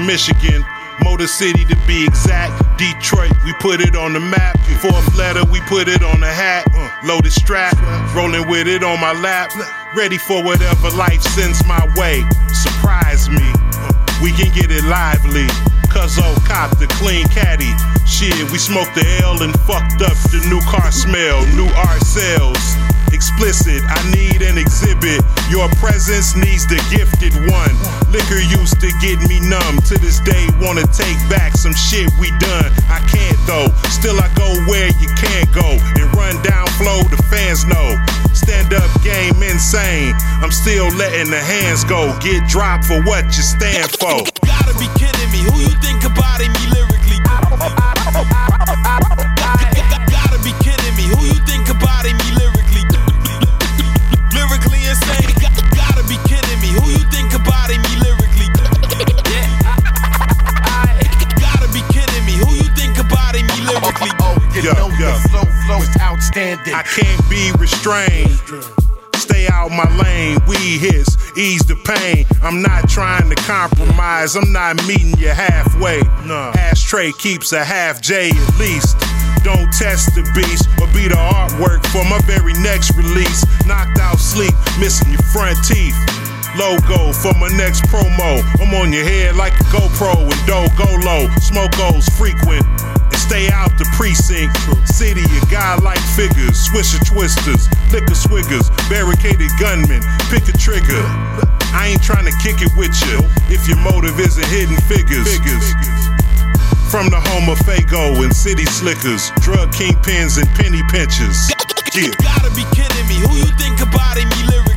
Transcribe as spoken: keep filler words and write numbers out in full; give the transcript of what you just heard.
Michigan. Motor City to be exact. Detroit, we put it on the map. Fourth letter, we put it on the hat. Loaded strap, rolling with it on my lap. Ready for whatever life sends my way. Surprise me, we can get it lively. Cuzzo cop the clean caddy. Shit, we smoked the L and fucked up the new car smell. New art sales. Explicit, I need an exhibit. Your presence needs the gifted one. Liquor used to get me numb. To this day, wanna take back some shit we done. I can't though, still I go where you can't go. And run down flow, the fans know. Stand up game insane. I'm still letting the hands go. Get dropped for what you stand for. Gotta be kidding me, who you think about me lyrically? Gotta be kidding me, who you think about me lyrically? Lyrically insane, gotta be kidding me, who you think about me lyrically? Gotta be kidding me, who you think about me lyrically? Yo, yo. Flow, flow is outstanding. I can't be restrained. Stay out my lane, weed hits, ease the pain. I'm not trying to compromise, I'm not meeting you halfway. No. Ashtray keeps a half J at least. Don't test the beast or be the artwork for my very next release. Knocked out sleep, missing your front teeth. Logo for my next promo. I'm on your head like a GoPro and dough go low. Smokos frequent and stay out the precinct. City, a guy like figures, swisher twisters, liquor swiggers, barricaded gunmen. Pick a trigger. I ain't trying to kick it with you if your motive isn't hidden figures. figures. From the home of Fago and city slickers, drug kingpins and penny pinchers. Yeah. Gotta be kidding me, who you think about me lyrically?